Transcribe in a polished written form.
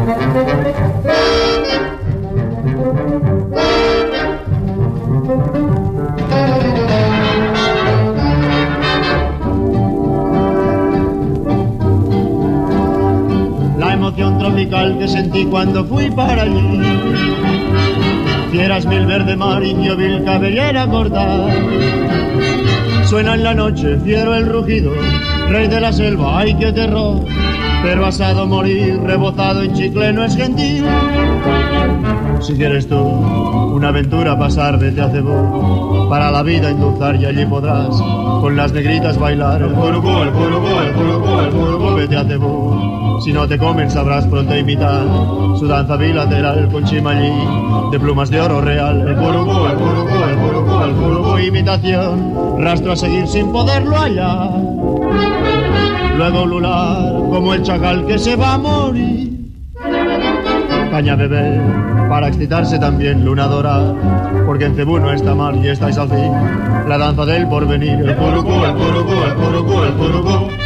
Tropical que sentí cuando fui para allí, fieras mil verde mar, indio vil cabellera corta. Suena en la noche fiero el rugido, rey de la selva, ay qué terror, pero asado morir, rebozado en chicle no es gentil. Si quieres tú una aventura pasar, vete a Cebú, para la vida endulzar y allí podrás con las negritas bailar. El curubú, el curubú, el curubú, el curubú, vete a Cebú. Si no te comen sabrás pronto imitar su danza bilateral con chimalí de plumas de oro real. El curubú, el curubú, el curubú, el curubú, imitación, rastro a seguir sin poderlo hallar. Luego ulular como el chacal que se va a morir. Caña beber para excitarse también luna dorada, porque en Cebú no está mal y estáis al fin la danza del porvenir. El curubú, el curubú, el curubú, el curubú.